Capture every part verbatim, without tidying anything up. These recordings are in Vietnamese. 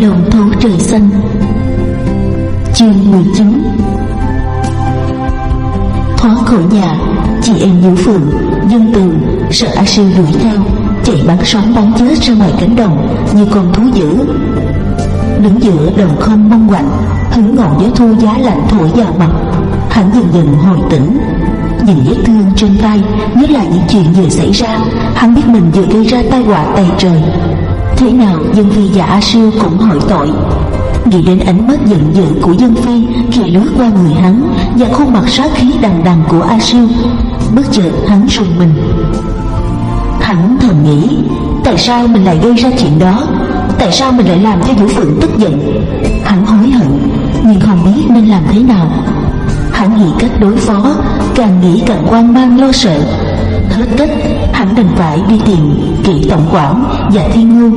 lòng thấu trời xanh. Chương mười chín. Thoát khỏi nhà, chị em Nhữ Phượng, Dân Tường sợ A Siêu đuổi theo, chạy bắn sống bắn chết ra ngoài cánh đồng như con thú dữ. Đứng giữa đồng không mong quạnh, hứng ngọn gió thu giá lạnh thổi vào mặt, hắn dần dần hồi tỉnh. Nhìn vết thương trên tay, nhớ lại những chuyện vừa xảy ra, hắn biết mình vừa gây ra tai họa tày trời. Thế nào Dân Phi và A Siêu cũng hỏi tội. Nghĩ đến ánh mắt giận dữ của Dân Phi khi lướt qua người hắn và khuôn mặt sát khí đằng đằng của A Siêu, bất chợt hắn rùng mình. Hắn thầm nghĩ, tại sao mình lại gây ra chuyện đó? Tại sao mình lại làm cho Vũ Phượng tức giận? Hắn hối hận nhưng không biết nên làm thế nào. Hắn nghĩ cách đối phó, càng nghĩ càng hoang mang lo sợ. Hết cách, hắn đành phải đi tìm Kỷ tổng quản và Thiên Ngưu.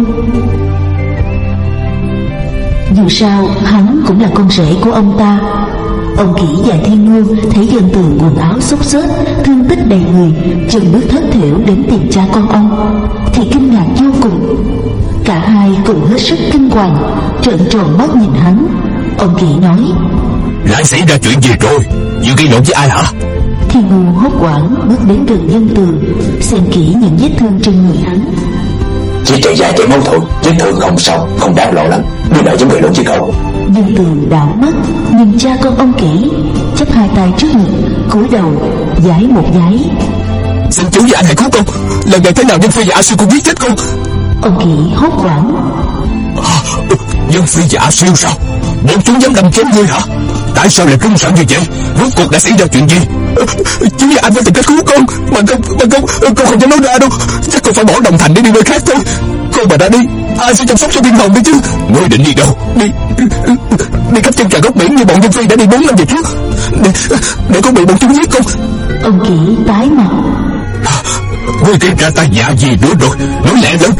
Dù sao hắn cũng là con rể của ông ta. Ông Kỷ và Thiên Ngưu thấy Dân Tường quần áo xốc xếch, thương tích đầy người, chân bước thất thểu đến tìm cha con ông thì kinh ngạc vô cùng. Cả hai cùng hết sức kinh hoàng, trợn tròn mắt nhìn hắn. Ông Kỷ nói: lại xảy ra chuyện gì rồi? Vừa gây lộn với ai hả? Thiên Ngưu hốt hoảng bước đến gần Dân Tường, xem kỹ những vết thương trên người hắn. Chỉ chạy dài chạy máu thôi, vết thương không sao, không đáng lo lắm. Đưa lại với người lớn chứ cậu. Dân Tường đảo mắt nhìn cha con ông Kỷ, chắp hai tay trước ngực, cúi đầu vái một vái. Xin chú và anh hãy cứu con. Lần này thế nào Dân Phi và A Siêu cũng giết chết con. Ông Kỷ hốt hoảng: à, Dân Phi và A Siêu sao? Bọn chúng dám đâm chém ngươi hả? Tại sao lại kinh sợ như vậy? Rốt cuộc đã xảy ra chuyện gì? Chú và anh phải tìm cách cứu con, mà không, mà không, con không dám nói ra đâu. Chắc con phải bỏ Đồng Thành để đi nơi khác thôi. Con mà đã đi, ai sẽ chăm sóc cho Thiên Hồng đi chứ? Ngươi định đi đâu? Đi đi khắp chân trời góc biển như bọn Dân Phi đã đi bốn năm về trước, để để con bị bọn chúng giết con. Ông Kỷ tái mặt: ngươi tìm ra tay dạ gì nữa rồi? Nói lẹ lên.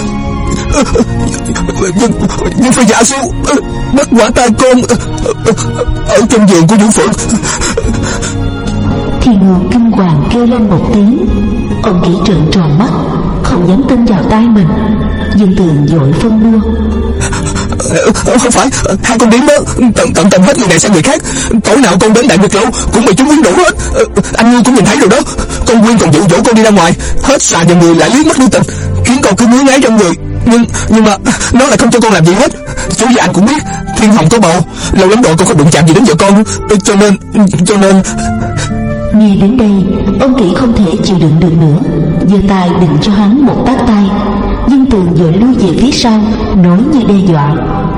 Nhưng phải giả số bắt quả tay con ở trong giường của Vũ Phượng. Thiên Ngưu kinh hoàng kêu lên một tiếng. Ông Kỷ trợn tròn mắt, không dám tin vào tai mình. Dân Tường vội phân bua: không phải, hai con điếm đó tận tận tận hết người này sang người khác. Tối nào con đến Đại Nguyệt Lâu cũng bị chúng quyến rũ hết. Anh Ngưu cũng nhìn thấy rồi đó. Con Quyên còn dụ dỗ con đi ra ngoài, hết xà vào người lại liếc mắt lưu tình, khiến con cứ ngứa ngáy trong người. Nhưng nhưng mà nó lại không cho con làm gì hết. Chú và anh cũng biết Thiên Hồng có bầu, lâu lắm rồi con không đụng chạm gì đến vợ con, cho nên cho nên Nghe đến đây, ông Kỷ không thể chịu đựng được nữa, giơ tay định cho hắn một tát tay. Dân Tường vội lui về phía sau, nói như đe dọa: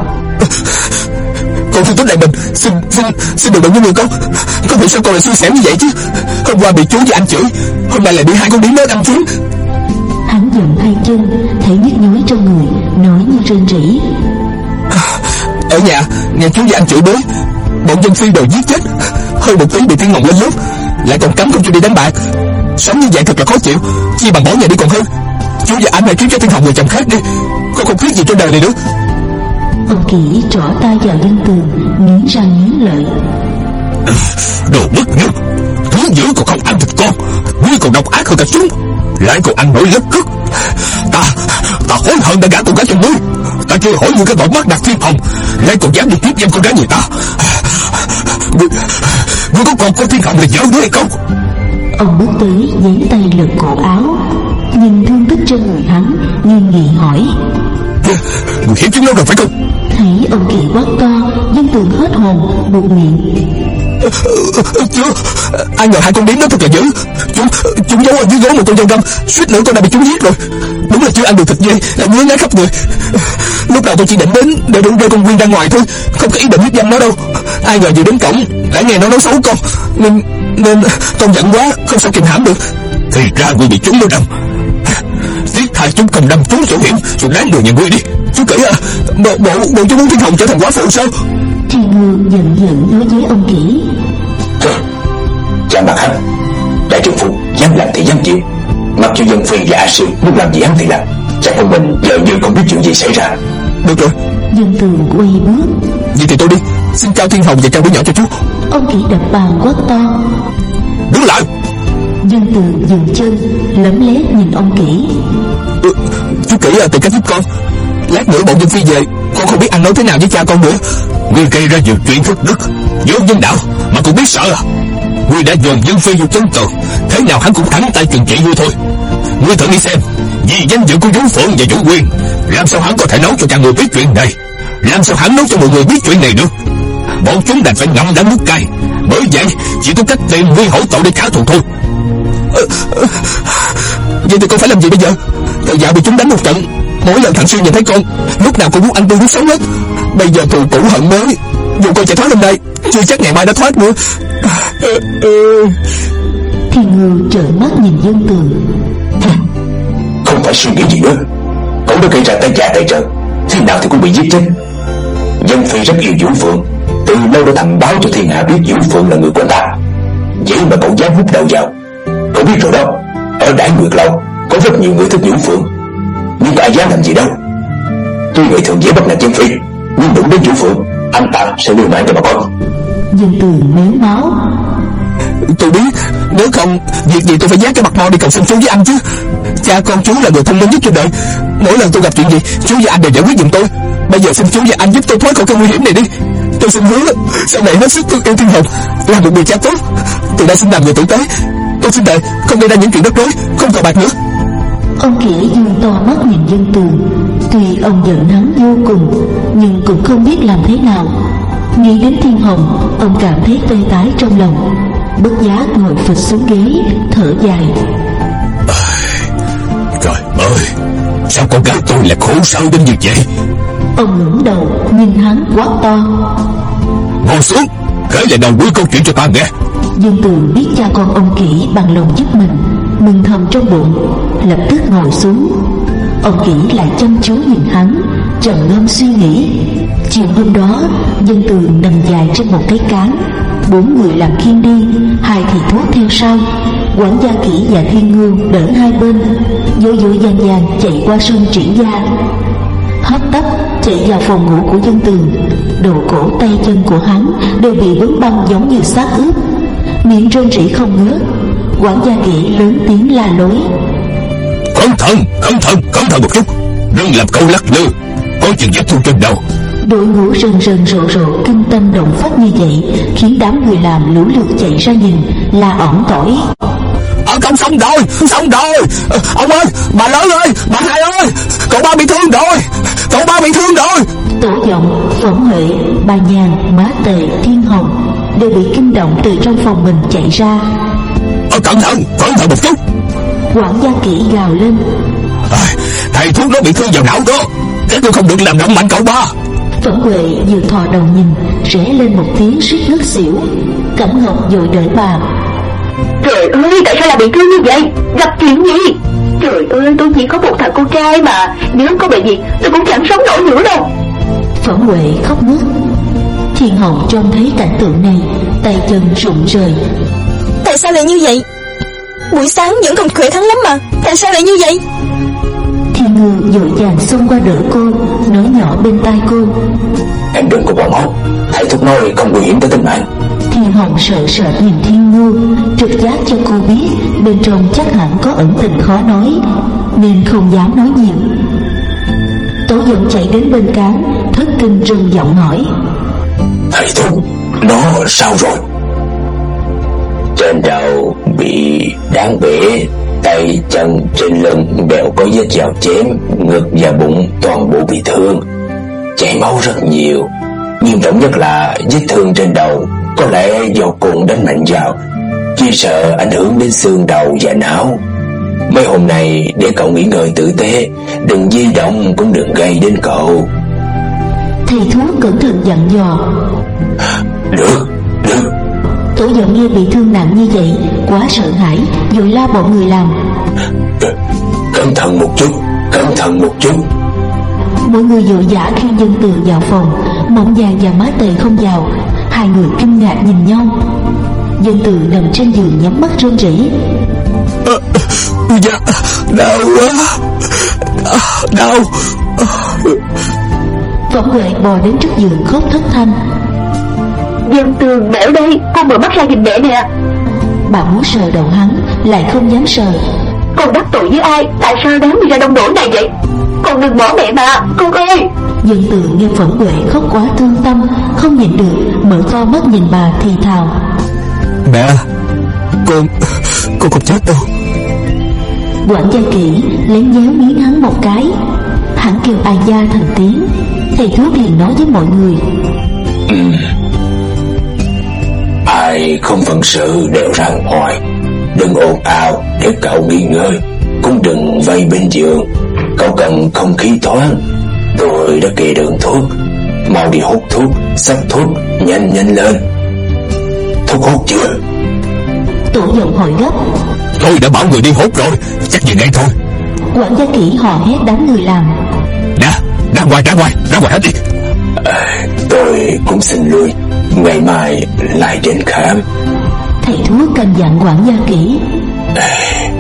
con không tính lại mình, xin xin xin đừng đụng với người con. Con bị sao con lại xui xẻo như vậy chứ? Hôm qua bị chú và anh chửi, hôm nay lại bị hai con điếm đó đâm trúng. Hắn giận hai chân, thấy nhức nhối trong người, nói như rên rỉ: ở nhà nghe chú và anh chửi bới, bọn Dân Phi đều giết chết. Hơn một tiếng bị Thiên Hồng lên lớp, lại còn cấm không cho đi đánh bạc. Sống như vậy thật là khó chịu, chi bằng bỏ nhà đi còn hơn. Chú và anh hãy kiếm cho Thiên Hồng người chồng khác đi, con không biết gì trên đời này nữa. Ông Kỷ trỏ tay vào Dân Tường, nghiến răng nghiến lợi: đồ bất nhân, thú dữ còn không ăn thịt con, ngươi còn độc ác hơn cả chúng, lại còn ăn nổi lất cất. Ta ta hối hận đã gả con gái cho ngươi. Ta chưa hỏi ngươi cái bọn mắt đặt Thiên Hồng, lại còn dám đi tiếp dâm con gái người ta. Ngươi ngươi có còn có Thiên Hồng là vợ nữa hay không? Ông bước tới giấy tay lật cổ áo, nhìn thương tích trên người hắn, nghiêm nghị hỏi: người hiếp chúng nó rồi phải không? Thấy ông Kỷ quát to, Dân Tường hết hồn, buột miệng: Chú, ai ngờ hai con điếm đó thật là dữ. Chúng chúng giấu ở dưới gấu một con dao găm, suýt nữa con đã bị chúng giết rồi. Đúng là chưa ăn được thịt dê, lại ngứa ngáy khắp người. Lúc đầu tôi chỉ định đến để đuổi rơi con Quyên ra ngoài thôi, không có ý định hiếp dâm nó đâu. Ai ngờ vừa đến cổng đã nghe nó nói xấu con, nên nên con giận quá không sao kìm hãm được. Thì ra ngươi bị chúng nó đâm. Giết hai chúng không đâm chúng chỗ hiểm, rồi đáng đời nhà ngươi đi. Chú Kỷ à, bộ bộ bộ chú muốn Thiên Hồng trở thành quá phụ sao? Thiên Ngưu giận giận nói với ông Kỷ: Chàng mặt hắn, đại trưởng phu dám làm thì dám chịu, mặc cho Dân Phi và A Siêu muốn làm gì hắn thì làm. Chắc ông mình giờ như không biết chuyện gì xảy ra. Được rồi. Dân Tường quay bước: vậy thì tôi đi, xin chào Thiên Hồng và chào đứa nhỏ cho chú. Ông Kỷ đập bàn quát to: đứng lại. Dân Tường dừng chân, lấm lét nhìn ông Kỷ: ừ, chú Kỷ à, tìm cách giúp con. Lát nữa bọn Dân Phi về, Con không biết ăn nói thế nào với cha con nữa. Ngươi gây ra nhiều chuyện thất đức, vô nhân đạo mà cũng biết sợ à? Ngươi đã dồn Dân Phi vô chân tường, thế nào hắn cũng thắng tay trừng trị ngươi thôi. Ngươi thử nghĩ xem, vì danh dự của Vũ Phượng và Vũ Quyên, làm sao hắn có thể nói cho cả người biết chuyện này? Làm sao hắn nói cho mọi người biết chuyện này được? Bọn chúng đành phải ngậm đắng nuốt cay. Bởi vậy chỉ có cách tìm Huy hổ tội để trả thù thôi. à, à, Vậy thì con phải làm gì bây giờ? Từ dạo bị chúng đánh một trận, mỗi lần thằng Siêu nhìn thấy con, lúc nào cũng muốn ăn tươi nuốt sống hết. Bây giờ thù cũ hận mới, dù con chạy thoát hôm nay, chưa chắc ngày mai đã thoát nữa. à, à. Thiên Ngưu trợn mắt nhìn Dân Tường. Không phải suy nghĩ gì nữa, cậu đã gây ra tay già tay trợ, thế nào thì cũng bị giết chết. Dân Phi rất yêu Vũ Phượng, từ lâu đã thầm báo cho thiên hạ biết Vũ Phượng là người của ta. Vậy mà cậu dám hút đầu vào. Cậu biết rồi đó, ở Đại Nguyệt Lâu có rất nhiều người thích Vũ Phượng, nhưng ai dám làm gì đâu. Tuy người thường dễ bắt nạt Dân Phi, nhưng đụng đến Vũ Phượng, anh ta sẽ lưu mạng cho bà con. Dân Tường méo máu. Tôi biết, nếu không việc gì tôi phải dắt cái mặt mo đi cầu xin chú với anh chứ. Cha con chú là người thông minh nhất trên đời, mỗi lần tôi gặp chuyện gì chú và anh đều giải quyết giùm tôi. Bây giờ xin chú và anh giúp tôi thoát khỏi cơn nguy hiểm này đi. Tôi xin hứa sau này hết sức thương yêu Thiên Hồng, làm một người cha tốt. Tôi đã xin làm người tử tế, tôi xin thề không gây ra những chuyện rắc rối, không cờ bạc nữa. Ông Kỷ dương to mắt nhìn Dân Tường. Tuy ông giận hắn vô cùng, nhưng cũng không biết làm thế nào. Nghĩ đến Thiên Hồng, ông cảm thấy tê tái trong lòng, bất giác ngồi phịch xuống ghế, thở dài. Trời ơi, sao con gái tôi lại khổ sở đến như vậy? Ông ngẩng đầu nhìn hắn quát to. Ngồi xuống, kể lại đầu cuối câu chuyện cho ta nghe. Dương Tường biết cha con ông Kỷ bằng lòng giúp mình, mừng thầm trong bụng, lập tức ngồi xuống. Ông Kỷ lại chăm chú nhìn hắn, trầm ngâm suy nghĩ. Chiều hôm đó, Dân Tường nằm dài trên một cái cán, bốn người làm khiêng đi, hai thầy thuốc theo sau. Quản gia Kỷ và Thiên Ngưu đỡ hai bên, vội vội vàng vàng chạy qua sân triển gia, hấp tấp chạy vào phòng ngủ của Dân Tường. Đầu cổ tay chân của hắn đều bị quấn băng giống như xác ướp, miệng rên rỉ không ngớt. Quản gia Kỷ lớn tiếng la lối. Cẩn thận, cẩn thận, cẩn thận một chút, đừng làm câu lắc lư, có chừng vết thương trên đầu. Đội ngũ rần rần rộ rộ kinh tâm động phách như vậy khiến đám người làm lũ lượt chạy ra nhìn, la ỏn tỏi. Ở công xong rồi, xong rồi. Ông ơi, bà lớn ơi, bà hai ơi, cậu ba bị thương rồi, cậu ba bị thương rồi. Tổ giọng, Phỏng Huệ, bà Nhàn, Má Tề, Thiên Hồng đều bị kinh động từ trong phòng mình chạy ra. Ờ, cẩn thận, cẩn thận một chút. Quản gia Kỷ gào lên. À, thầy thuốc nó bị thương vào não đó, thế tôi không được làm động mạnh cậu ba. Phỏng Huệ vừa thò đầu nhìn, rẽ lên một tiếng suýt ngất xỉu. Cẩm Ngọc vội đỡ bà. Trời ơi, tại sao lại bị thương như vậy? Gặp chuyện gì? Trời ơi, tôi chỉ có một thằng con trai mà, nếu có bệnh gì tôi cũng chẳng sống nổi nữa đâu. Phỏng Huệ khóc nức. Thiên Hồng trông thấy cảnh tượng này, tay chân rụng rời. Tại sao lại như vậy? Buổi sáng vẫn còn khỏe khoắn lắm mà, tại sao lại như vậy? Thiên Ngưu vội vàng xông qua đỡ cô, nói nhỏ bên tai cô. Em đừng có bỏ máu, thầy thuốc nói không nguy hiểm tới tính mạng. Thiên Hồng sợ sợ nhìn Thiên Ngưu, trực giác cho cô biết bên trong chắc hẳn có ẩn tình khó nói, nên không dám nói nhiều. Tổ giọng chạy đến bên cán, thất kinh run giọng hỏi. Thầy thuốc, nó sao rồi? Trên đầu bị đáng bể, tay chân trên lưng đều có vết dao chém, ngực và bụng toàn bộ bị thương, chảy máu rất nhiều. Nghiêm trọng nhất là vết thương trên đầu có lẽ do cồn đánh mạnh vào, chỉ sợ ảnh hưởng đến xương đầu và não. Mấy hôm nay để cậu nghỉ ngơi tử tế, đừng di động cũng đừng gây đến cậu. Thầy thuốc cẩn thận dặn dò. Được, được. Tổ giọng nghe bị thương nặng như vậy, quá sợ hãi, vội la bọn người làm. Cẩn thận một chút, cẩn thận một chút. Mọi người vội vã khi Dân Tường vào phòng, Mộng Vàng và Má Tề không vào. Hai người kinh ngạc nhìn nhau. Dân Tường nằm trên giường nhắm mắt rên rỉ. À, dạ, đau quá, à, đau. Phỏng Huệ bò đến trước giường khóc thất thanh. Dân Tường, mẹ ở đây, con mở mắt ra nhìn mẹ nè. Bà muốn sờ đầu hắn, lại không dám sờ. Con đắc tội với ai? Tại sao đáng bị ra đông đổ này vậy? Con đừng bỏ mẹ mà, con ơi. Dân Tường nghe Phẫn Huệ khóc quá thương tâm, không nhịn được mở to mắt nhìn bà thì thào: Mẹ, con Con không chết đâu. Quản gia Kỷ lén nhéo miếng hắn một cái. Hắn kêu ai gia thành tiếng. Thầy thuốc liền nói với mọi người: ừ. Ai không phận sự đều ra ngoài, đừng ồn ào để cậu nghỉ ngơi, cũng đừng vây bên giường. Cậu cần không khí thoáng, tôi đã kê đơn thuốc, mau đi hút thuốc, xách thuốc, nhanh nhanh lên. Thuốc hút chưa? Tổ giọng hỏi gấp: Tôi đã bảo người đi hút rồi, chắc về ngay thôi. Quản gia Kỷ hò hét đám người làm: Nè, ra ngoài, ra ngoài, ra ngoài hết đi. À, tôi cũng xin lui, ngày mai lại đến khám. Thầy thuốc căn dặn quản gia Kỷ: à,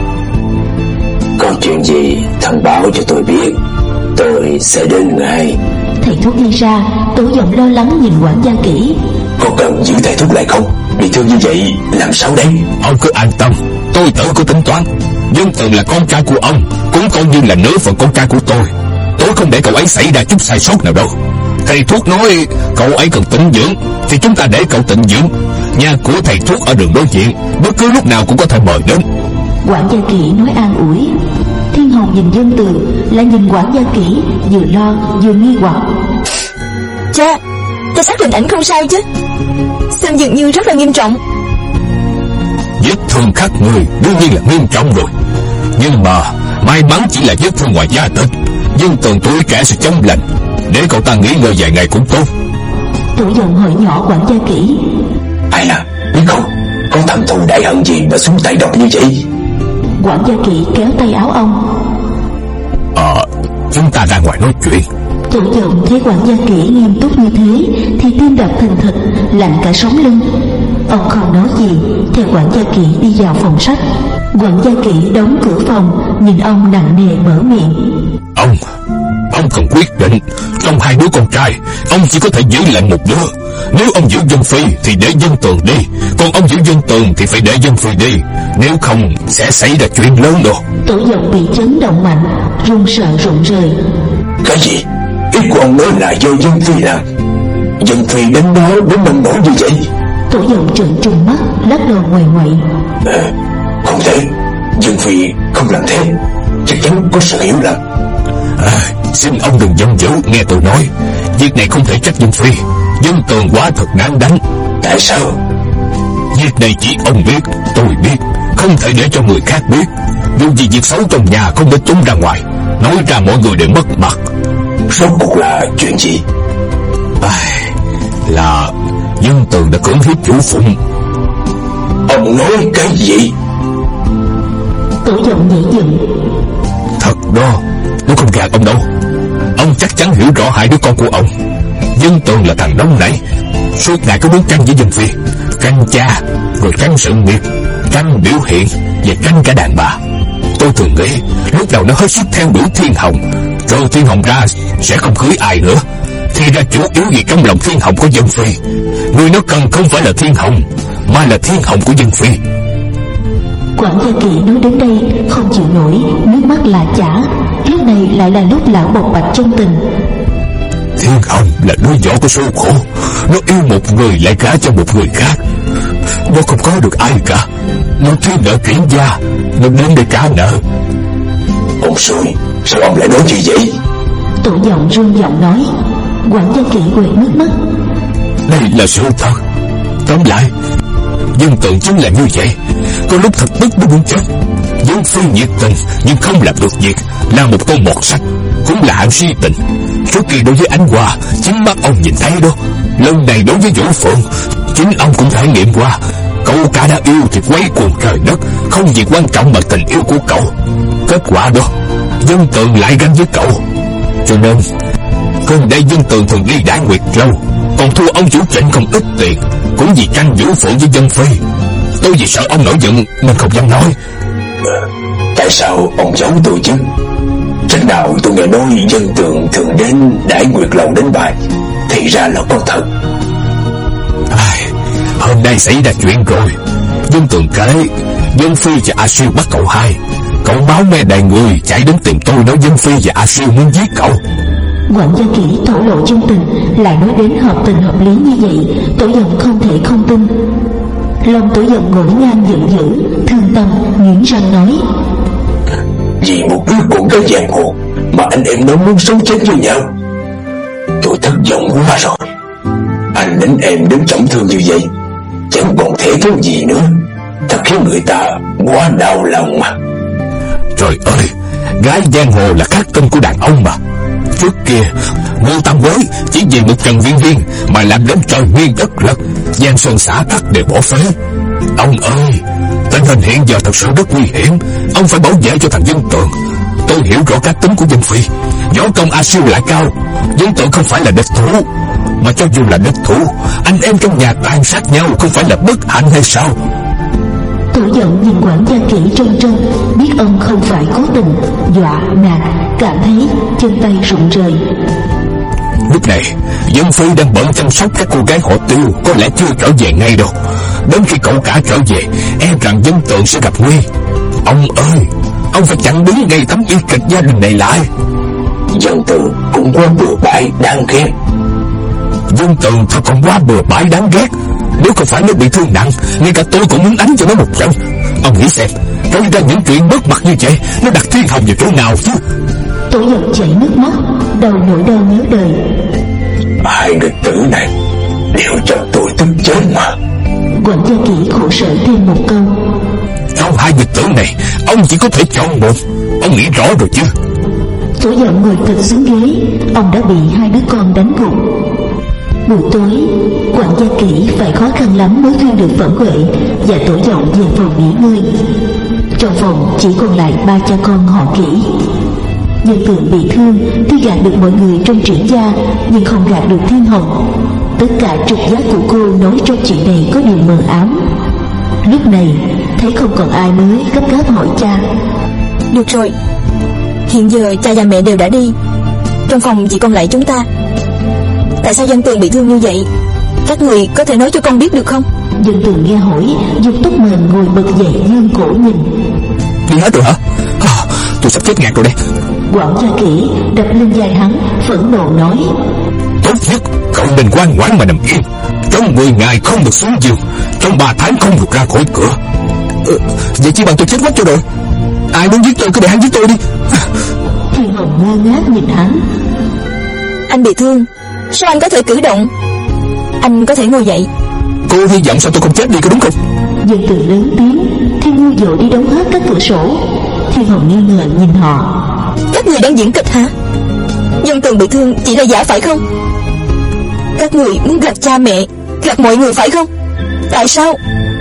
Có chuyện gì thông báo cho tôi biết, tôi sẽ đến ngay. Thầy thuốc đi ra. Tổ giọng lo lắng nhìn quản gia Kỷ: Có cần giữ thầy thuốc lại không? Bị thương như vậy làm sao đây? Ông cứ an tâm, tôi tự có tính toán. Dân Tường là con trai của ông, cũng coi như là nửa phần con trai của tôi. Tôi không để cậu ấy xảy ra chút sai sót nào đâu. Thầy thuốc nói cậu ấy cần tĩnh dưỡng, thì chúng ta để cậu tĩnh dưỡng. Nhà của thầy thuốc ở đường đối diện, bất cứ lúc nào cũng có thể mời đến. Quản gia Kỷ nói an ủi. Thiên Hồng nhìn Dân Tường, lại nhìn quản gia Kỷ, vừa lo vừa nghi hoặc: Cha, cha xác định ảnh không sao chứ? Xem dường như rất là nghiêm trọng. Vết thương khắc người đương nhiên là nghiêm trọng rồi, nhưng mà may mắn chỉ là vết thương ngoài da thịt. Dân Tường tuổi trẻ sẽ chống lành, để cậu ta nghỉ ngơi vài ngày cũng tốt. Tổ giọng hỏi nhỏ quản gia Kỷ: Ai à, biết không, có thâm thù đại hận gì mà xuống tay độc như vậy? Quản gia Kỷ kéo tay áo ông: Ờ, chúng ta ra ngoài nói chuyện. Tổ giọng thấy quản gia Kỷ nghiêm túc như thế thì tim đập thình thịch, lạnh cả sống lưng. Ông không nói gì, theo quản gia Kỷ đi vào phòng sách. Quản gia Kỷ đóng cửa phòng, nhìn ông nặng nề mở miệng: Ông, ông cần quyết định. Trong hai đứa con trai, ông chỉ có thể giữ lại một đứa. Nếu ông giữ Dân Phi thì để Dân Tường đi, còn ông giữ Dân Tường thì phải để Dân Phi đi. Nếu không sẽ xảy ra chuyện lớn đó. Tổ giọng bị chấn động mạnh, run sợ rụng rời. Cái gì? Ý của ông nói là do Dân Phi làm? Dân Phi đến đó đến nông nổi như vậy? Tổ giọng trợn trừng mắt, lắc đầu ngoài ngoại: à, Không thể, Dân Phi không làm thế, chắc chắn có sự hiểu lầm. À, xin ông đừng giận dữ, nghe tôi nói. Việc này không thể trách Dân Phi. Dân Tường quá thật đáng đánh. Tại sao? Việc này chỉ ông biết, tôi biết, không thể để cho người khác biết. Dù gì việc xấu trong nhà không để tung ra ngoài, nói ra mọi người đều mất mặt. Rốt cuộc là chuyện gì? À, là Dân Tường đã cưỡng hiếp chủ Phụng. Ông nói cái gì? Tổ giọng nhảy dựng: Thật đó, tôi không gạt ông đâu. Ông chắc chắn hiểu rõ hai đứa con của ông. Dân Tường là thằng nóng nảy, suốt ngày cứ muốn tranh với Dân Phi, tranh cha, rồi tranh sự nghiệp, tranh biểu hiện, và tranh cả đàn bà. Tôi thường nghĩ lúc đầu nó hết sức theo đuổi Thiên Hồng, rồi Thiên Hồng ra sẽ không cưới ai nữa. Thì ra chủ yếu gì trong lòng Thiên Hồng có Dân Phi. Người nó cần không phải là Thiên Hồng, mà là Thiên Hồng của Dân Phi. Quản gia Kỷ nói đến đây không chịu nổi, nước mắt là chả. Lúc này lại là lúc lão bộc bạch chân tình: Thiên Hồng là đứa nhỏ có số khổ. Nó yêu một người lại gả cho một người khác. Nó không có được ai cả. Nó thiếu nợ chuyển gia, nó đến để trả nợ. Ông xui, sao ông lại nói như vậy? Tổ giọng run giọng nói. Quản gia Kỷ quẹt nước mắt: Đây là sự thật. Tóm lại, Dân Tường chính là như vậy. Có lúc thật tức nó muốn chết. Dân Phi nhiệt tình nhưng không làm được việc, là một con mọt sách, cũng là hạng si tình. Trước kia đối với Ánh Hoa, chính mắt ông nhìn thấy đó. Lần này đối với Vũ Phượng, chính ông cũng thể nghiệm qua. Cậu cả đã yêu thì quay cuồng trời đất, không gì quan trọng mà tình yêu của cậu. Kết quả đó, Dân Tường lại ganh với cậu. Cho nên gần đây Dân Tường thường đi Đại Nguyệt Lâu, còn thua ông chủ Trịnh không ít tiền, cũng vì tranh Vũ Phượng với Dân Phi. Tôi vì sợ ông nổi giận nên không dám nói. Tại sao ông giấu tôi chứ? Trên nào tôi nghe nói Dân Tường thường đến Đại Nguyệt Lâu đánh bài, thì ra là có thật. À, hôm nay xảy ra chuyện rồi. Dân Tường kể Dân Phi và A Siêu bắt cậu hai. Cậu máu me đầy người chạy đến tìm tôi nói Dân Phi và A Siêu muốn giết cậu. Quản gia Kỷ thổ lộ chân tình, lại nói đến hợp tình hợp lý như vậy, Tổ Giận không thể không tin. Lòng Tổ Giận ngổn ngang giận dữ, thương tâm nghiến răng nói: vì một đứa con gái giang hồ mà anh em nó muốn sống chết với nhau, tôi thất vọng quá rồi. Anh đánh em đến trọng thương như vậy, chẳng còn thể thống gì nữa, thật khiến người ta quá đau lòng mà. Trời ơi, gái giang hồ là khắc tinh của đàn ông mà. Trước kia Ngô Tam Quế chỉ vì một Trần Viên Viên mà làm đến trời nghiêng đất lật, giang sơn xã tắc đều bỏ phế. Ông ơi, tình hình hiện giờ thật sự rất nguy hiểm, ông phải bảo vệ cho thằng Dân Tường. Tôi hiểu rõ cá tính của Dân Phi, võ công A Siêu lại cao, Dân Tường không phải là địch thủ. Mà cho dù là địch thủ, anh em trong nhà tàn sát nhau không phải là bất hạnh hay sao? Tổ Giận nhìn Quản gia Kỷ trân trân, biết ông không phải cố tình, dọa nạt, cảm thấy chân tay rụng rời. Lúc này Dân Phi đang bận chăm sóc các cô gái họ Tiêu, có lẽ chưa trở về ngay đâu. Đến khi cậu cả trở về, e rằng Dân Tường sẽ gặp nguy. Ông ơi, ông phải chặn đứng ngay tấm bi kịch gia đình này lại. Dân Tường cũng quá bừa bãi đáng ghét. Dân Tường thật còn quá bừa bãi đáng ghét. Nếu không phải nó bị thương nặng, ngay cả tôi cũng muốn đánh cho nó một trận. Ông nghĩ xem, gây ra những chuyện bất mặt như vậy, nó đặt Thiên Hồng vào chỗ nào chứ? Tổ Giận chảy nước mắt, đầu nỗi đau nhớ đời. Hai người tử này đều cho tôi tức chết mà. Quản gia Kỷ khổ sở thêm một câu: Trong hai nghịch tử này, ông chỉ có thể chọn một. Ông nghĩ rõ rồi chứ? Tổ Giận ngồi phịch xuống ghế, ông đã bị hai đứa con đánh gục. Buổi tối, Quản gia Kỷ phải khó khăn lắm mới khuyên được Phẩm Huệ và Tổ Giận về phòng nghỉ ngơi. Trong phòng chỉ còn lại ba cha con họ Kỷ. Dân Tường bị thương, tuy gạt được mọi người trong Triển gia, nhưng không gạt được Thiên Hồng. Tất cả trục giác của cô nói trong chuyện này có điều mờ ám. Lúc này thấy không còn ai mới gấp gáp hỏi cha: Được rồi, hiện giờ cha và mẹ đều đã đi, trong phòng chỉ còn lại chúng ta. Tại sao Dân Tường bị thương như vậy? Các người có thể nói cho con biết được không? Dân Tường nghe hỏi, Dung Túc Mền ngồi bật dậy dương cổ nhìn. Đi hết rồi hả? À, tôi sắp chết ngạt rồi đây. Quản gia Kỷ đập lên vai hắn, phẫn nộ nói: Tốt nhất cậu nên ngoan ngoãn mà nằm yên. Trong mười ngày không được xuống giường, trong ba tháng không được ra khỏi cửa. Ừ, vậy chỉ bằng tôi chết mất cho rồi. Ai muốn giết tôi cứ để hắn giết tôi đi. Thiên Hồng ngơ ngác nhìn hắn. Anh bị thương, sao anh có thể cử động? Anh có thể ngồi dậy. Cô hy vọng sao tôi không chết đi có đúng không? Dân Tường lớn tiếng, Thiên Ngu dội đi đóng hết các cửa sổ. Thiên Hồng nghi ngờ nhìn họ. Các người đang diễn kịch hả? Dân Tường bị thương chỉ là giả phải không? Các người muốn gặp cha mẹ, gặp mọi người phải không? Tại sao?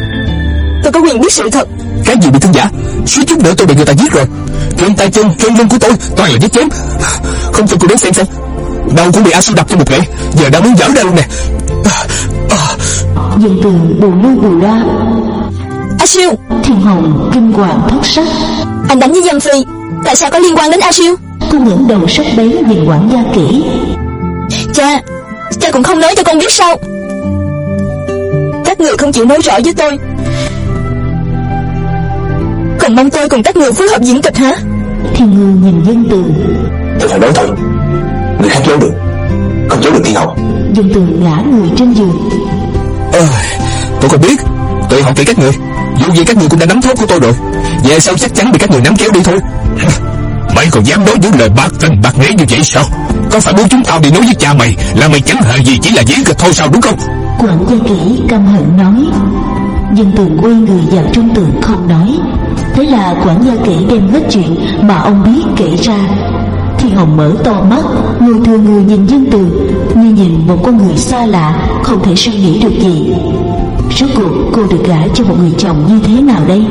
Tôi có quyền biết sự thật. Cái gì bị thương giả? Suýt chút nữa tôi bị người ta giết rồi. Trên tay chân, trên lưng của tôi toàn là vết chém. Không cho cô đến xem xem. Đầu cũng bị A Siêu đập cho một gậy, giờ đang muốn vỡ ra luôn nè. Dân Tường bù lu bù loa. A Siêu! Thiên Hồng kinh hoàng thất sắc. Anh đánh với Dân Phi, tại sao có liên quan đến A Siêu? Cô ngẩng đầu sắc bén nhìn Quản gia Kỷ. Cha, cha cũng không nói cho con biết sao? Các người không chịu nói rõ với tôi, còn mong tôi cùng các người phối hợp diễn kịch hả? Thiên Ngư nhìn Dân Tường. Tôi phải nói thôi, người khác giấu được, không giấu được Thiên Hồng. Dân Tường ngã người trên giường. Ờ, tôi còn biết, tùy học kỹ các người. Dù gì các người cũng đã nắm thóp của tôi rồi, về sau chắc chắn bị các người nắm kéo đi thôi. Mày còn dám nói những lời bạc tình bạc nghĩa như vậy sao? Có phải muốn chúng tao đi nói với cha mày là mày chẳng hề gì, chỉ là diễn kịch thôi sao, đúng không? Quản gia Kỷ căm hận nói. Dân Tường quay người vào trong tường không nói. Thế là Quản gia Kỷ đem hết chuyện mà ông biết kể ra. Thiên Hồng mở to mắt, ngồi thừa người nhìn Dân Tường như nhìn một con người xa lạ, không thể suy nghĩ được gì. Rốt cuộc cô được gả cho một người chồng như thế nào đây?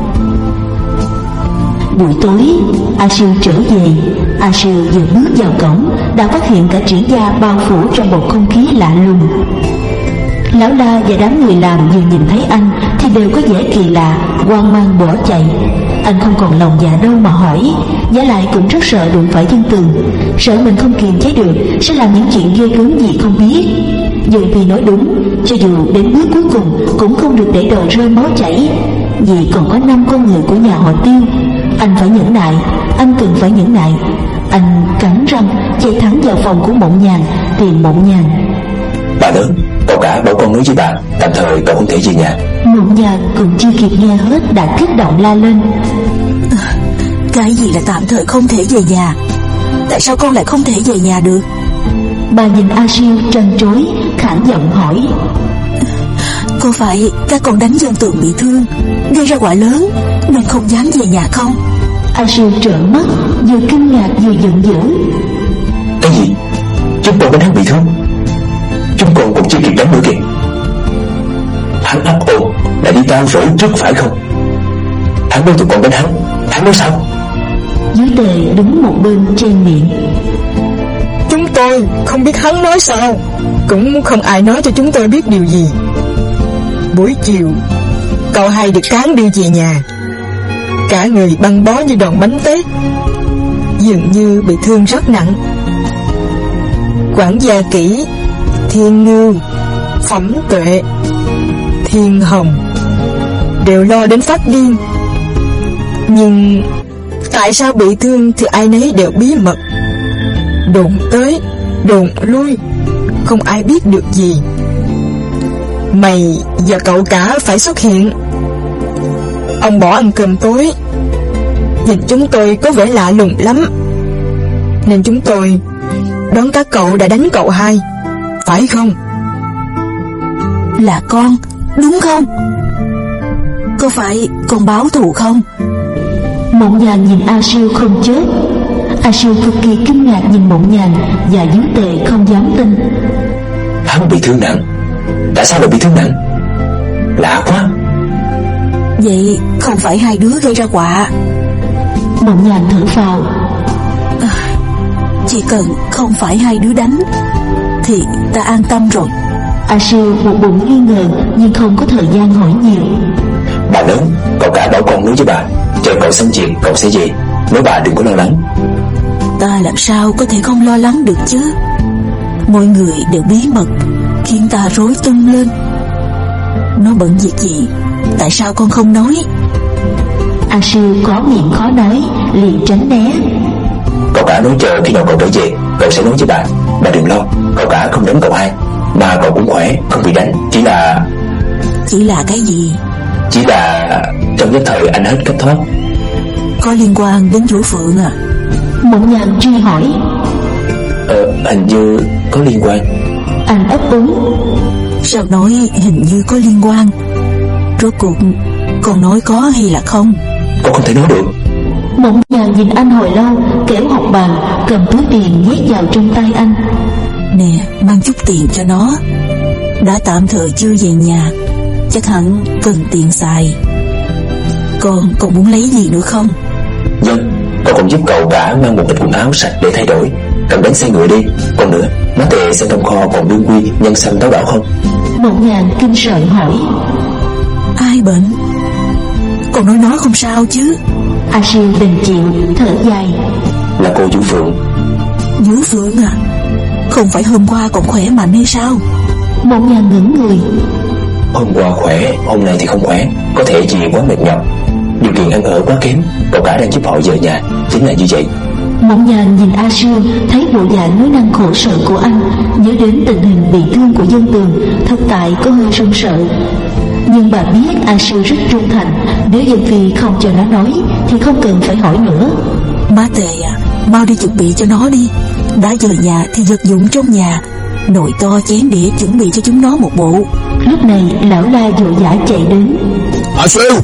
Buổi tối, A Siêu trở về. A Siêu vừa bước vào cổng đã phát hiện cả Triển gia bao phủ trong một không khí lạ lùng. Lão La và đám người làm vừa nhìn thấy anh thì đều có vẻ kỳ lạ, hoang mang bỏ chạy. Anh không còn lòng dạ đâu mà hỏi, giả lại cũng rất sợ đụng phải Dân Tường, sợ mình không kiềm chế được sẽ làm những chuyện ghê gớm gì không biết. Dân Phi nói đúng, cho dù đến bước cuối cùng cũng không được để đầu rơi máu chảy, vì còn có năm con người của nhà họ Tiêu. Anh phải nhẫn nại, anh cần phải nhẫn nại. Anh cắn răng chạy thẳng vào phòng của Mộng Nhàn tìm Mộng Nhàn. Bà lớn, cậu cả bảo con nói với bà, tạm thời cậu không thể về nhà. Mộng Nhàn cũng chưa kịp nghe hết đã kích động la lên. Cái gì là tạm thời không thể về nhà? Tại sao con lại không thể về nhà được? Bà nhìn A Siêu trân trối, khản giọng hỏi. Có phải các con đánh dân Tường bị thương, gây ra quả lớn nên không dám về nhà không? A Siêu trợn mắt, vừa kinh ngạc vừa giận dữ. Cái gì? Chúng con đánh hắn bị thương? Chúng con cũng chưa kịp đánh nữa kìa. Hắn ấp ôm đã đi tao rỗi trước phải không? Hắn nói tụi con đánh hắn, hắn nói sao? Dưới Tề đứng một bên chen miệng. Chúng tôi không biết hắn nói sao, cũng không ai nói cho chúng tôi biết điều gì. Buổi chiều cậu hai được cán đưa về nhà, cả người băng bó như đòn bánh tét, dường như bị thương rất nặng. Quản gia Kỷ, Thiên Ngưu, Phẩm Tuệ, Thiên Hồng đều lo đến phát điên. Nhưng tại sao bị thương thì ai nấy đều bí mật, đồn tới đồn lui, không ai biết được gì. Mày và cậu cả phải xuất hiện. Ông bỏ ăn cơm tối, nhìn chúng tôi có vẻ lạ lùng lắm, nên chúng tôi đoán các cậu đã đánh cậu hai, phải không? Là con, đúng không? Có phải con báo thù không? Mộng Nhàn nhìn A Siêu không chớp. A Siêu cực kỳ kinh ngạc nhìn Mộng Nhàn và Dưới Tề không dám tin. Hắn bị thương nặng? Tại sao lại bị thương nặng? Lạ quá. Vậy không phải hai đứa gây ra họa? Mộng Nhàn thở phào. À, chỉ cần không phải hai đứa đánh thì ta an tâm rồi. A Siêu một bụng nghi ngờ nhưng không có thời gian hỏi nhiều. Bà lớn, cậu cả bảo con nói với bà, chờ cậu xong chuyện cậu sẽ về, nói bà đừng có lo lắng. Ta làm sao có thể không lo lắng được chứ? Mọi người đều bí mật, khiến ta rối tung lên. Nó bận việc gì, tại sao con không nói? A Siêu có miệng khó nói, liền tránh né. Cậu cả nói chờ khi nào cậu trở về, cậu sẽ nói với bà. Bà đừng lo, cậu cả không đánh cậu hai, mà cậu cũng khỏe, không bị đánh. Chỉ là... Chỉ là cái gì? Chỉ là trong nhất thời anh hết cách thoát. Có liên quan đến Vũ Phượng à? Mộng Nhàn truy hỏi. Ờ, hình như có liên quan. Anh ấp úng. Sao nói hình như có liên quan? Rốt cuộc con nói có hay là không? Con không thể nói được. Mộng Nhàn nhìn anh hồi lâu, kéo học bàn, cầm túi tiền nhét vào trong tay anh. Nè, mang chút tiền cho nó. Đã tạm thời chưa về nhà, chắc hẳn cần tiền xài. Con còn muốn lấy gì nữa không? Vâng, con còn giúp cậu cả mang một ít quần áo sạch để thay đổi. Cầm bánh xe ngựa đi. Còn nữa, má Tề xem trong kho còn đương quy nhân sâm táo đỏ không? Mộng Nhàn kinh sợ hỏi. Ai bệnh? Con nói nó không sao chứ? A Siêu đành chịu, thở dài. Là cô Vũ Phượng. Vũ Phượng à? Không phải hôm qua còn khỏe mạnh hay sao? Mộng Nhàn ngẩng người. Hôm qua khỏe, hôm nay thì không khỏe. Có thể vì quá mệt nhọc, điều kiện ăn ở quá kém, cậu cả đang giúp họ về nhà. Chính là như vậy. Mộng Nhàn nhìn A Siêu, thấy bộ dạng nói năng khổ sở của anh, nhớ đến tình hình bị thương của Dân Tường, thực tại có hơi run sợ. Nhưng bà biết A Siêu rất trung thành, nếu Dân Phi không cho nó nói thì không cần phải hỏi nữa. Má Tề à, mau đi chuẩn bị cho nó đi. Đã về nhà thì vật dụng trong nhà, nồi to chén đĩa chuẩn bị cho chúng nó một bộ. Lúc này lão La vội vã chạy đến. A Siêu,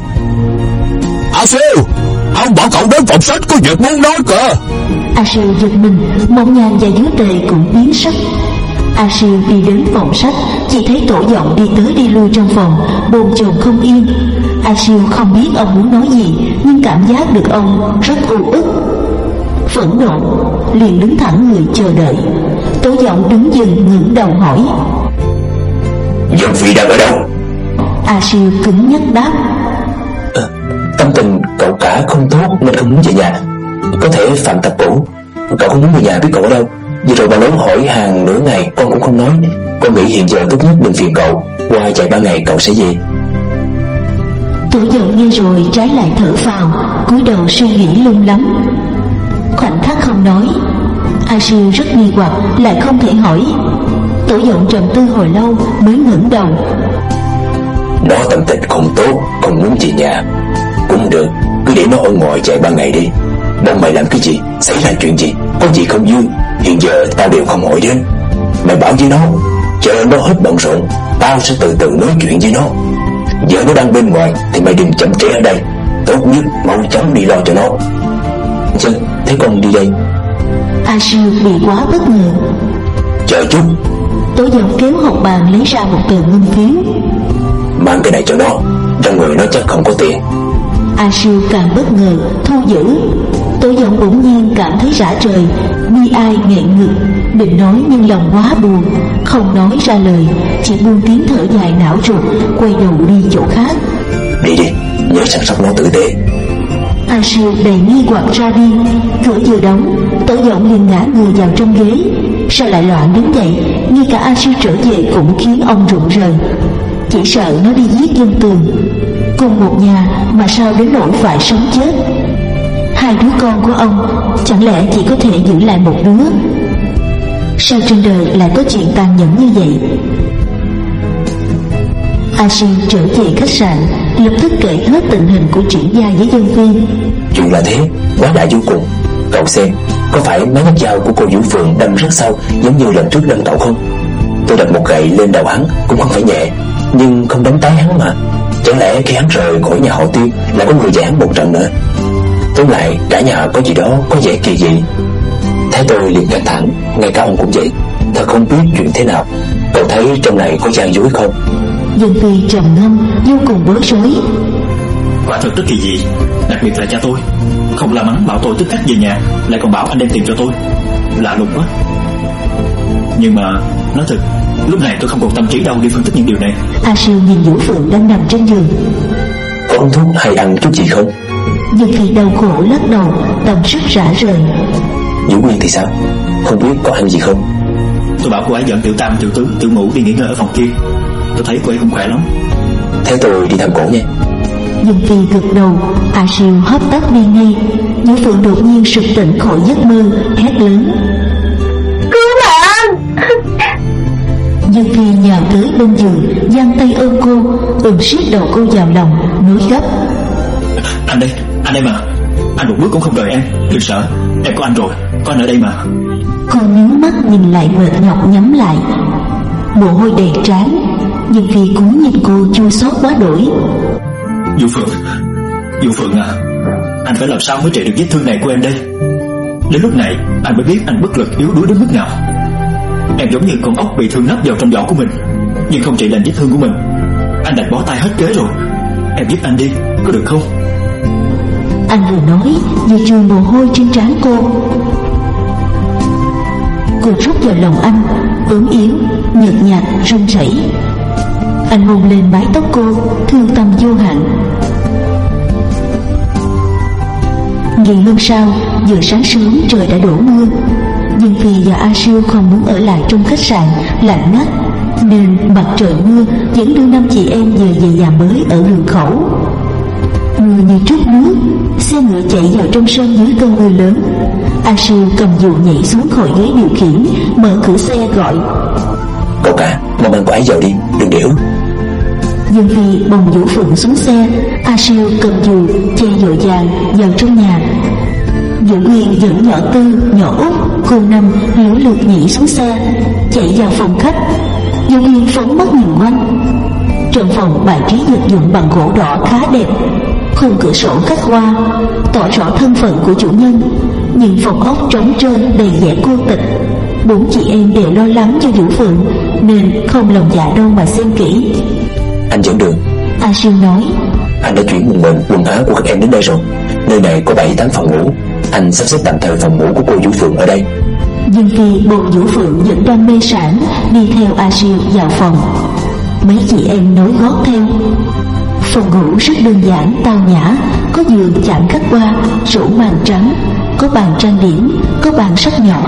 A Siêu, ông bảo cậu đến phòng sách có việc muốn nói kìa. A Siêu giật mình, Mộng Nhàn và Dưới Tề cũng biến sắc. A Siêu đi đến phòng sách, chỉ thấy Tổ Giọng đi tới đi lui trong phòng, bồn chồn không yên. A Siêu không biết ông muốn nói gì, nhưng cảm giác được ông rất u ức. Phẫn nộ, liền đứng thẳng người chờ đợi. Tổ Giọng đứng dừng ngẩng đầu hỏi. Dân Phi đang ở đâu? A Siêu cứng nhắc đáp. À, tâm tình cậu cả không tốt nên không muốn về nhà. Có thể phạm tập cũ. Cậu không muốn về nhà biết cậu ở đâu. Vừa rồi bà lớn hỏi hàng nửa ngày con cũng không nói. Con nghĩ hiện giờ tốt nhất đừng phiền cậu, qua vài ba ngày cậu sẽ về. Tổ Giọng nghe rồi trái lại thở phào, cúi đầu suy nghĩ lung lắm. Khoảnh khắc không không nói. A Siêu rất nghi hoặc lại không thể hỏi. Tổ giọng trầm tư hồi lâu mới ngẩng đầu. Nó tâm tình không tốt, không muốn về nhà. Cũng được, cứ để nó ở ngoài vài ba ngày đi. Bọn mày làm cái gì, xảy ra chuyện gì, có gì không vui, hiện giờ tao đều không hỏi đến. Mày bảo với nó, chờ nó hết bận rộn, tao sẽ từ từ nói chuyện với nó. Giờ nó đang bên ngoài thì mày đừng chậm trễ ở đây. Tốt nhất mau chóng đi lo cho nó. Chứ, thế con đi đây. A Siêu bị quá bất ngờ. Chờ chút. Tổ giọng kéo hộp bàn lấy ra một tờ ngân phiếu. Mang cái này cho nó, trong người nó chắc không có tiền. A Siêu càng bất ngờ thu giữ. Tổ giọng bỗng nhiên cảm thấy rã rời, bi ai nghẹn ngực, định nói nhưng lòng quá buồn, không nói ra lời, chỉ buông tiếng thở dài não ruột, quay đầu đi chỗ khác. Đi đi, nhớ chăm sóc nó tử tế. A Siêu đầy nghi hoặc ra đi. Cửa vừa đóng, Tổ giọng liền ngã người vào trong ghế. Sao lại loạn đến vậy? Ngay cả A Siêu trở về cũng khiến ông rụng rời. Chỉ sợ nó đi giết dân Tường. Cùng một nhà mà sao đến nỗi phải sống chết. Hai đứa con của ông chẳng lẽ chỉ có thể giữ lại một đứa? Sao trên đời lại có chuyện tàn nhẫn như vậy? A Siêu trở về khách sạn, lập tức kể hết tình hình của Triển gia với dân Phi. Chuyện là thế, quá đại vô cùng. Cậu xem, có phải mấy nhát dao của cô Vũ Phượng đâm rất sâu giống như lần trước đâm cậu không? Tôi đặt một gậy lên đầu hắn cũng không phải nhẹ, nhưng không đánh tái hắn mà. Chẳng lẽ khi hắn rời khỏi nhà họ Tiêu lại có người dạy hắn một trận nữa? Tóm lại cả nhà có gì đó có vẻ kỳ dị. Thấy tôi liền căng thẳng, ngay cả ông cũng vậy. Thật không biết chuyện thế nào. Cậu thấy trong này có gian dối không? Dương Phi trầm ngâm vô cùng bối rối. Quả thật rất kỳ dị, đặc biệt là cha tôi không la mắng bảo tôi tức khắc về nhà, lại còn bảo anh đem tiền cho tôi. Lạ lùng quá. Nhưng mà nói thật, lúc này tôi không còn tâm trí đâu đi phân tích những điều này. A Siêu nhìn Vũ Phượng đang nằm trên giường. Có uống thuốc hay ăn chút gì không? Dương Phi đau khổ lắc đầu, tâm sức rã rời. Vũ Nguyên thì sao? Không biết có ăn gì không? Tôi bảo cô ấy dẫn Tiểu Tam, Tiểu Tứ, Tiểu Ngũ đi nghỉ ngơi ở phòng kia. Tôi thấy cô ấy không khỏe lắm. Thế tôi đi thăm cổ nha. Dương Phi gật đầu. A Siêu hấp tấp đi ngay. Vũ Phượng đột nhiên sực tỉnh khỏi giấc mơ, hét lớn: Cứu mạng! Dương Phi nhào tới bên giường, giang tay ôm cô, ôm siết đầu cô vào lòng, nói gấp: Anh đây, anh đây mà. Anh một bước cũng không rời em, đừng sợ, em có anh rồi, có anh ở đây mà. Cô nhíu mắt nhìn lại mệt nhọc nhắm lại, mồ hôi đầy trán. Dương Phi cũng nhìn cô chua xót quá đổi. Vũ Phượng, Vũ Phượng à, anh phải làm sao mới trị được vết thương này của em đây? Đến lúc này anh mới biết anh bất lực yếu đuối đến mức nào. Em giống như con ốc bị thương nắp vào trong vỏ của mình, nhưng không trị lành vết thương của mình. Anh đành bó tay hết kế rồi. Em giúp anh đi, có được không? Anh vừa nói vừa chùi mồ hôi trên trán cô. Cô rút vào lòng anh, ốm yếu, nhợt nhạt, run rẩy. Anh hôn lên mái tóc cô, thương tâm vô hạn. Ngày hôm sau, vừa sáng sớm trời đã đổ mưa. Dương Phi và A Siêu không muốn ở lại trong khách sạn lạnh ngắt, nên mặt trời mưa dẫn đưa năm chị em về về nhà mới ở đường khẩu. Mưa như trút nước, xe ngựa chạy vào trong sân dưới cơn mưa lớn. A Siêu cầm dù nhảy xuống khỏi ghế điều khiển, mở cửa xe gọi: Cậu cả, mau mang quải vào đi, đừng để ướt. Dương Phi bồng Vũ Phượng xuống xe. A Siêu cầm dù che vội vàng vào trong nhà. Vũ Nguyên dẫn nhỏ Tư, nhỏ Út, cô Năm lũ lượt nhảy xuống xe, chạy vào phòng khách. Vũ Nguyên phóng mắt nhìn quanh. Trong phòng bài trí vật dụng bằng gỗ đỏ khá đẹp, khung cửa sổ khắc hoa, tỏ rõ thân phận của chủ nhân. Nhưng phòng ốc trống trơn đầy vẻ cô tịch. Bốn chị em đều lo lắng cho Vũ Phượng, nên không lòng dạ đâu mà xem kỹ. Anh dẫn đường. A Siêu nói: Anh đã chuyển một mình quần áo của các em đến đây rồi. Nơi này có bảy tám phòng ngủ. Anh sắp xếp tạm thời phòng ngủ của cô Vũ Phượng ở đây. Dương Phi bồng Vũ Phượng vẫn đang mê sản, đi theo A Siêu vào phòng. Mấy chị em nối gót theo. Phòng ngủ rất đơn giản tao nhã, có giường chạm khắc hoa, rủ màn trắng, có bàn trang điểm, có bàn sách nhỏ.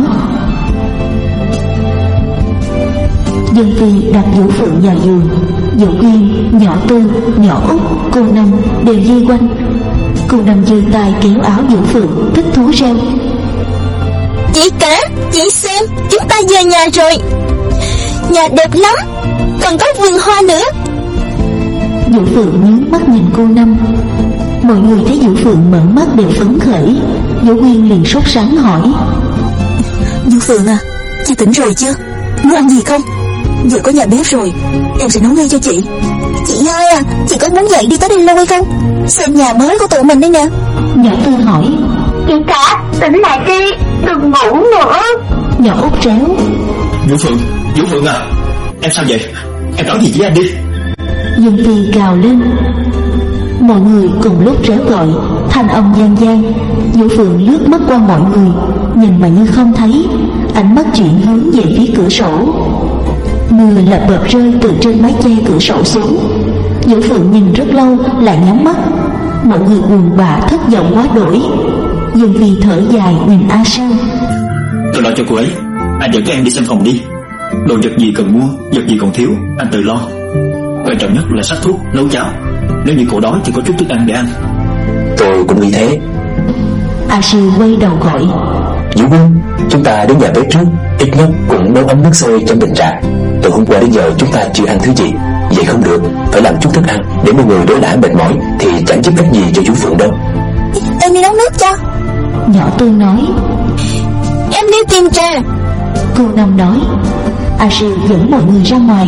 Dương Phi đặt Vũ Phượng vào giường. Vũ Nguyên, nhỏ Tư, nhỏ Út, cô Năm đều dây quanh. Cô Năm giơ tay kéo áo Vũ Phượng, thích thú reo: Chị cả, chị xem, chúng ta về nhà rồi. Nhà đẹp lắm, còn có vườn hoa nữa. Vũ Phượng nhướng mắt nhìn cô Năm. Mọi người thấy Vũ Phượng mở mắt đều phấn khởi. Vũ Quyên liền sốt sắng hỏi: Vũ Phượng à, chị tỉnh rồi chưa? Muốn ăn gì không? Giờ có nhà bếp rồi, em sẽ nấu ngay cho chị. Chị hai à, chị có muốn dậy đi tới đây lâu hay không? Xem nhà mới của tụi mình đây nè. Nhỏ Tư hỏi: Chị cả, tỉnh lại đi, đừng ngủ nữa. Nhỏ Út tréo: Vũ Phượng, Vũ Phượng à, em sao vậy? Em nói gì với anh đi. Dương Phi gào lên. Mọi người cùng lúc réo gọi, thanh âm gian gian. Vũ Phượng lướt mắt qua mọi người, nhìn mà như không thấy, ánh mắt chuyển hướng về phía cửa sổ. Mưa lập bập rơi từ trên mái che cửa sổ xuống. Vũ Phượng nhìn rất lâu lại nhắm mắt. Mọi người buồn bã thất vọng quá đổi. Dương Phi thở dài nhìn A Sơn: Tôi lo cho cô ấy, anh dẫn các em đi xem phòng đi. Đồ vật gì cần mua, vật gì còn thiếu, anh tự lo. Quan trọng nhất là sắc thuốc, nấu cháo. Nếu như cô đói thì có chút thức ăn để ăn. Tôi cũng nghĩ thế. A Sư quay đầu gọi: Vũ Quyên, chúng ta đến nhà bếp trước, ít nhất cũng nấu ấm nước sôi trong bình trà. Từ hôm qua đến giờ chúng ta chưa ăn thứ gì. Vậy không được, phải làm chút thức ăn để mọi người đỡ đãi mệt mỏi thì chẳng giúp ích gì cho Vũ Phượng đâu. Em đi nấu nước cho. Nhỏ Tư nói: Em đi tìm trà. Cô Năm nói. A Sư dẫn mọi người ra ngoài.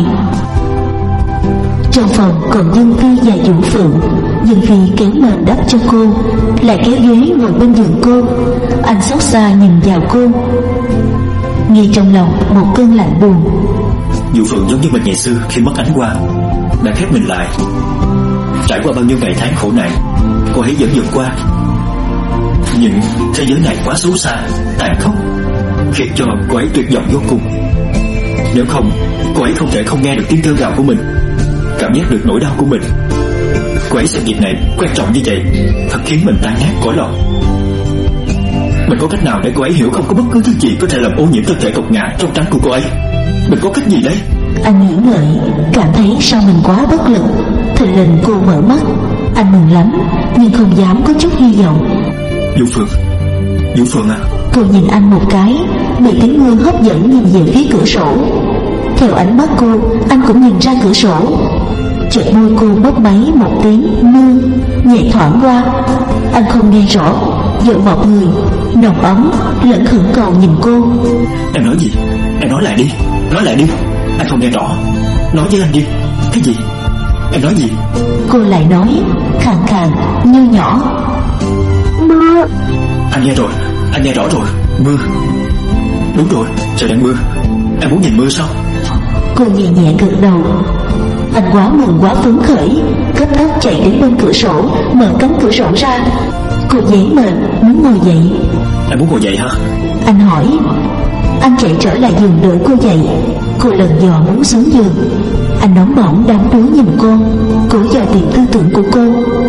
Trong phòng còn Dương Phi và Vũ Phượng. Dương Phi kéo mền đắp cho cô, lại kéo ghế ngồi bên giường cô. Anh xót xa nhìn vào cô, ngay trong lòng một cơn lạnh buồn. Vũ Phượng giống như mình ngày xưa khi mất ánh qua, đã khép mình lại. Trải qua bao nhiêu ngày tháng khổ nạn, cô ấy vẫn vượt qua. Nhưng thế giới này quá xấu xa, tàn khốc, khiến cho cô ấy tuyệt vọng vô cùng. Nếu không, cô ấy không thể không nghe được tiếng kêu gào của mình, cảm giác được nỗi đau của mình. Cô ấy xem việc này quan trọng như vậy, thật khiến mình tan nát cõi lòng. Mình có cách nào để cô ấy hiểu không có bất cứ thứ gì có thể làm ô nhiễm thân thể độc ngã trong trắng của cô ấy? Mình có cách gì đấy? Anh nghĩ ngợi, cảm thấy sao mình quá bất lực. Thình lình cô mở mắt. Anh mừng lắm, nhưng không dám có chút hy vọng. Vũ Phượng, Vũ Phượng à. Cô nhìn anh một cái, bị tiếng mưa hấp dẫn nhìn về phía cửa sổ. Theo ánh mắt cô, anh cũng nhìn ra cửa sổ. Chợt môi cô bóp máy một tiếng mưa nhẹ thoảng qua. Anh không nghe rõ, vội một người nồng ấm lẫn khẩn cầu nhìn cô. Em nói gì? Em nói lại đi, nói lại đi. Anh không nghe rõ, nói với anh đi. Cái gì? Em nói gì? Cô lại nói khàn khàn như nhỏ: Mưa. Anh nghe rồi, anh nghe rõ rồi. Mưa. Đúng rồi, trời đang mưa. Em muốn nhìn mưa sao? Cô nhẹ nhẹ gật đầu. Anh quá mừng quá phấn khởi, cấp tốc chạy đến bên cửa sổ, mở cánh cửa sổ ra. Cô dễ mệt muốn ngồi dậy. Em muốn ngồi dậy hả? Anh hỏi. Anh chạy trở lại giường đỡ cô dậy. Cô lần dò muốn xuống giường. Anh nóng bỏng đắm đuối nhìn cô, cố dò tìm tư tưởng của cô.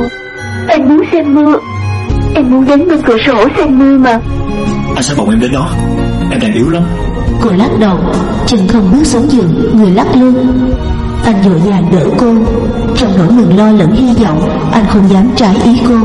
Em muốn xem mưa. Em muốn đến bên cửa sổ xem mưa mà. Anh sẽ bồng em đến đó, em đang yếu lắm. Cô lắc đầu, chân không bước xuống giường, người lắc lư. Anh vội vàng đỡ cô. Trong nỗi mừng lo lẫn hy vọng, anh không dám trái ý cô.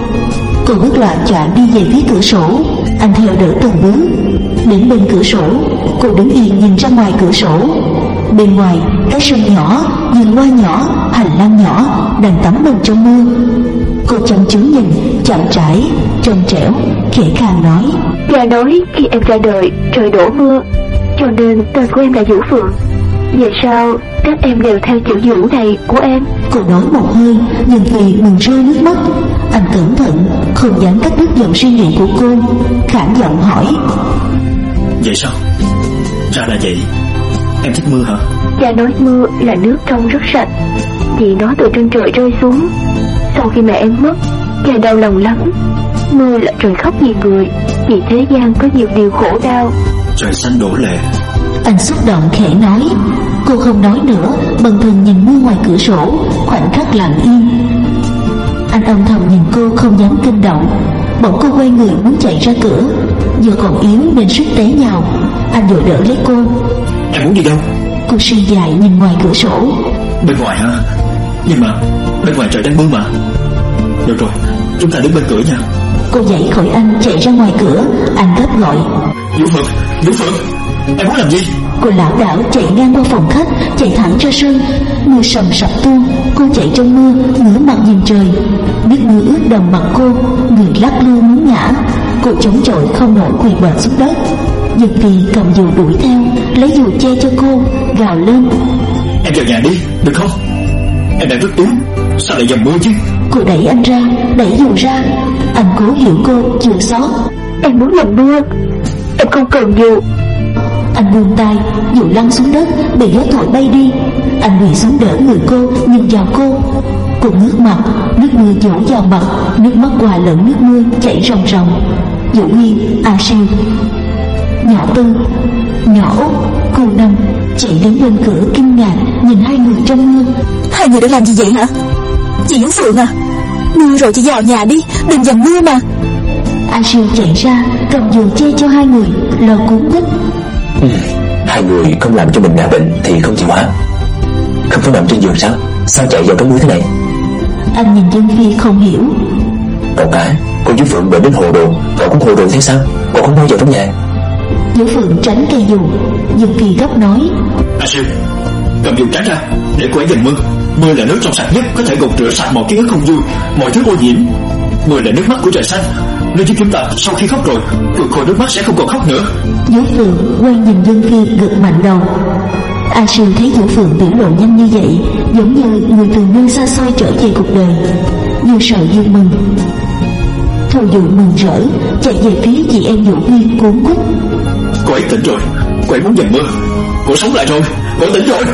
Cô bước loạn choạng đi về phía cửa sổ. Anh theo đỡ từng bước. Đến bên cửa sổ, cô đứng yên nhìn ra ngoài cửa sổ. Bên ngoài, cái sân nhỏ, vườn hoa nhỏ, hành lang nhỏ đang tắm mình trong mưa. Cô chăm chú nhìn, chậm rãi, trong trẻo, khẽ khàng nói: Cha nói khi em ra đời trời đổ mưa, cho nên tên của em là Vũ Phượng. Về sau các em đều theo chữ Vũ này của em. Cô nói một hơi, nhưng vì mừng rơi nước mắt. Anh cẩn thận, không dám cắt đứt dòng suy nghĩ của cô, khản giọng hỏi: Vậy sao? Ra là vậy. Em thích mưa hả? Cha nói mưa là nước trong rất sạch, vì nó từ trên trời rơi xuống. Sau khi mẹ em mất, cha đau lòng lắm. Mưa là trời khóc vì người, vì thế gian có nhiều điều khổ đau. Trời xanh đổ lệ. Anh xúc động khẽ nói. Cô không nói nữa, bần thần nhìn mưa ngoài cửa sổ, khoảnh khắc lặng yên. Anh âm thầm nhìn cô không dám kinh động. Bỗng cô quay người muốn chạy ra cửa, giờ còn yếu nên suýt té nhào. Anh vội đỡ lấy cô. Em muốn đi đâu? Cô suy dài nhìn ngoài cửa sổ. Bên ngoài hả? Nhưng mà bên ngoài trời đang mưa mà. Được rồi, chúng ta đứng bên cửa nha. Cô dậy khỏi anh chạy ra ngoài cửa. Anh gấp gọi: Vũ Phượng, Vũ Phượng, em muốn làm gì? Cô lảo đảo chạy ngang qua phòng khách, chạy thẳng ra sân. Mưa sầm sập tuôn. Cô chạy trong mưa, ngửa mặt nhìn trời. Nước mưa ướt đầm mặt cô, người lắc lư muốn ngã. Cô chống chọi không nổi quỳ bệt xuống đất. Dương Phi cầm dù đuổi theo, lấy dù che cho cô, gào lên: Em vào nhà đi, được không? Em đang rất yếu, sao lại dầm mưa chứ? Cô đẩy anh ra, đẩy dù ra. Anh cố hiểu cô, chua xót: Em muốn dầm mưa, em không cần dù. Anh buông tay, dù lăn xuống đất, bị gió thổi bay đi. Anh quỳ xuống đỡ người cô, nhìn vào cô. Cô ngước mặt, nước mưa dỗ vào mặt, nước mắt hòa lẫn nước mưa chảy ròng ròng. Vũ Nguyên, A Siêu, Nhỏ Tư, Nhỏ Út, cô Năm chạy đến bên cửa kinh ngạc nhìn hai người trong mưa. Hai người đã làm gì vậy hả? Chị Vũ Phượng à, mưa rồi chị vào nhà đi, đừng dầm mưa mà. A Siêu chạy ra, cầm dù che cho hai người, lo cuốn quýt: ừ, Hai người không làm cho mình ngã bệnh thì không chịu hả? Không phải nằm trên giường sao? Sao chạy vào trong mưa thế này? Anh nhìn Dương Phi không hiểu: Cậu cả, cô Vũ Phượng bệnh đến hồ đồ, cậu cũng hồ đồ thế sao? Cậu không bao giờ trong nhà. Vũ Phượng tránh cây dù. Dương Phi gấp nói: A Siêu, cầm dù tránh ra để cô ấy dầm mưa. Mưa là nước trong sạch nhất, có thể gột rửa sạch mọi ký ức không vui, mọi thứ ô nhiễm. Mưa là nước mắt của trời xanh, nó giúp chúng ta sau khi khóc rồi, cuộc khôi nước mắt sẽ không còn khóc nữa. Vũ Phượng quay nhìn Dương Phi gật mạnh đầu. A Siêu thấy Vũ Phượng biểu lộ nhanh như vậy, giống như người từ nơi xa xôi trở về cuộc đời, vừa sợ vừa mừng. Thu Dụ mừng rỡ chạy về phía chị em Vũ Nguyên cuốn quýt: Cô ấy tỉnh rồi, cô ấy muốn dầm mưa, cô sống lại rồi, cô tỉnh rồi.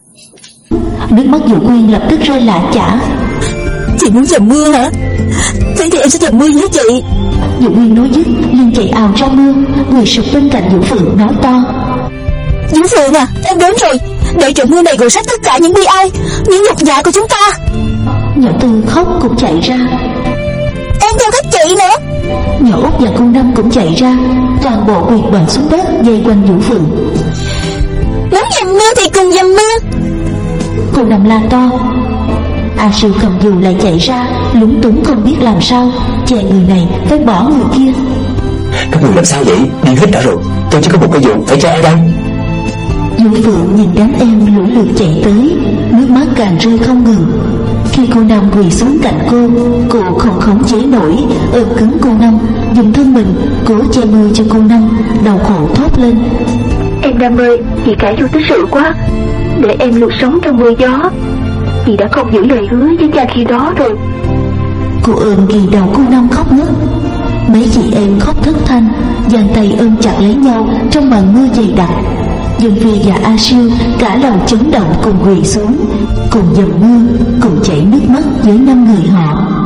Nước mắt Vũ Nguyên lập tức rơi lạ chả. Chị muốn dầm mưa hả? Thế thì em sẽ dầm mưa với chị. Vũ Nguyên nói dứt liền chạy ào ra mưa, người sụp bên cạnh Vũ Phượng nói to: Vũ Phượng à, em đến rồi. Để trận mưa này gột sạch tất cả những bi ai, những nhục nhã của chúng ta. Nhỏ Tư khóc cũng chạy ra: Em theo các chị nữa. Nhỏ Út và cô Năm cũng chạy ra, toàn bộ quỳ bệt xuống đất dây quanh Vũ Phượng. Muốn dầm mưa thì cùng dầm mưa. Cô Năm la to. A Siêu cầm dù lại chạy ra, lúng túng không biết làm sao, chè người này phải bỏ người kia. Các người làm sao vậy? Đi hết cả rồi, tôi chỉ có một cái dù, phải cho ai đây? Vũ Phượng nhìn đám em lũ lượt chạy tới, nước mắt càng rơi không ngừng. Khi cô Năm quỳ xuống cạnh cô, cô không khống chế nổi, ôm cứng cô Năm, dùng thân mình cố che mưa cho cô Năm, đau khổ thốt lên: Em Năm ơi, chị cãi vô tích sự quá, để em luôn sống trong mưa gió. Chị đã không giữ lời hứa với cha khi đó rồi. Cô ôm ghì đầu cô Năm khóc ngất. Mấy chị em khóc thất thanh, giang tay ôm chặt lấy nhau trong màn mưa dày đặc. Dương Phi và A Siêu cả lòng chấn động cùng quỳ xuống, cùng dầm mưa, cùng chảy nước mắt với năm người họ.